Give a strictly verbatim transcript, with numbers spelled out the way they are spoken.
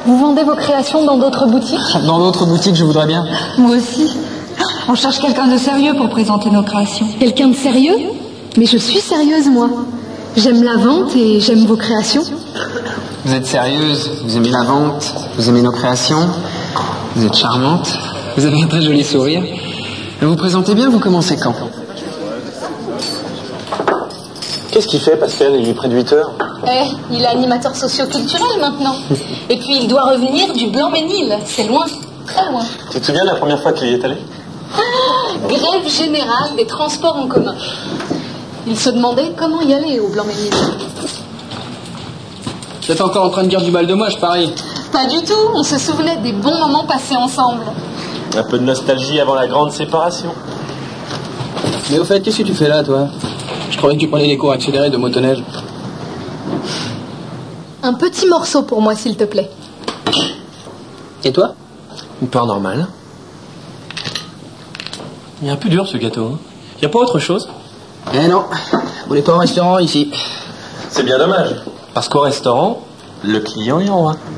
Vous vendez vos créations dans d'autres boutiques? Dans d'autres boutiques, je voudrais bien. Moi aussi. On cherche quelqu'un de sérieux pour présenter nos créations. Quelqu'un de sérieux? Mais je suis sérieuse, moi. J'aime la vente et j'aime vos créations. Vous êtes sérieuse, vous aimez la vente, vous aimez nos créations, vous êtes charmante, vous avez un très joli sourire. Vous vous présentez bien, vous commencez quand? Qu'est-ce qu'il fait, Pascal? Il est près de huit heures. Eh, il est animateur socio-culturel maintenant. Et puis il doit revenir du Blanc-Ménil. C'est loin, très loin. Tu te souviens de la première fois qu'il y est allé? Ah, grève générale des transports en commun. Il se demandait comment y aller au Blanc-Ménil. Vous êtes encore en train de dire du mal de moi, je parie. Pas du tout, on se souvenait des bons moments passés ensemble. Un peu de nostalgie avant la grande séparation. Mais au fait, qu'est-ce que tu fais là, toi? Je croyais que tu prenais des cours accélérés de motoneige. Un petit morceau pour moi, s'il te plaît. Et toi? Une part normale. Il est un peu dur, ce gâteau. Hein. Y a pas autre chose? Eh non, on n'est pas au restaurant ici. C'est bien dommage. Parce qu'au restaurant, le client est en roi.